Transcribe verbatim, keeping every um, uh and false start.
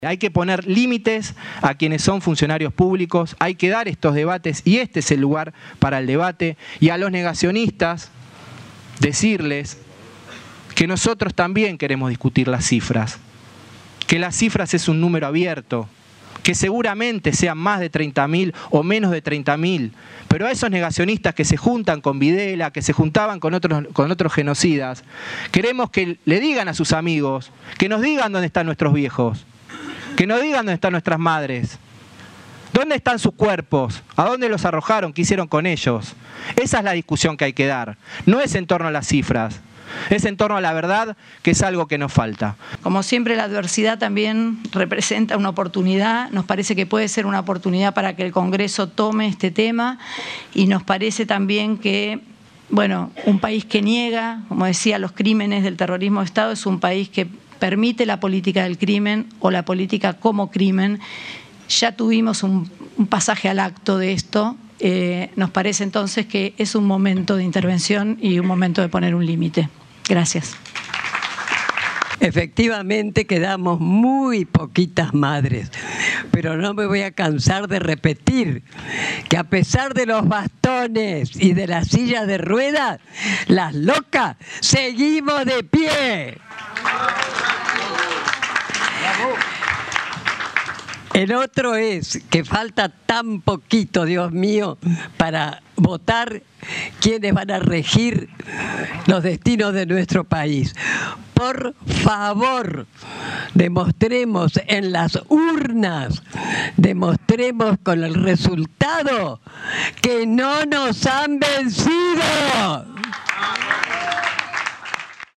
Hay que poner límites a quienes son funcionarios públicos, hay que dar estos debates y este es el lugar para el debate. Y a los negacionistas decirles que nosotros también queremos discutir las cifras, que las cifras es un número abierto, que seguramente sean más de treinta mil o menos de treinta mil, pero a esos negacionistas que se juntan con Videla, que se juntaban con otros, con otros genocidas, queremos que le digan a sus amigos, que nos digan dónde están nuestros viejos, que nos digan dónde están nuestras madres, dónde están sus cuerpos, a dónde los arrojaron, qué hicieron con ellos. Esa es la discusión que hay que dar, no es en torno a las cifras. Es en torno a la verdad, que es algo que nos falta. Como siempre, la adversidad también representa una oportunidad. Nos parece que puede ser una oportunidad para que el Congreso tome este tema y nos parece también que, bueno, un país que niega, como decía, los crímenes del terrorismo de Estado es un país que permite la política del crimen o la política como crimen. Ya tuvimos un, un pasaje al acto de esto. Eh, nos parece entonces que es un momento de intervención y un momento de poner un límite. Gracias. Efectivamente quedamos muy poquitas madres, pero no me voy a cansar de repetir que a pesar de los bastones y de las sillas de ruedas, las locas seguimos de pie. El otro es que falta tan poquito, Dios mío, para votar quienes van a regir los destinos de nuestro país. Por favor, demostremos en las urnas, demostremos con el resultado que no nos han vencido.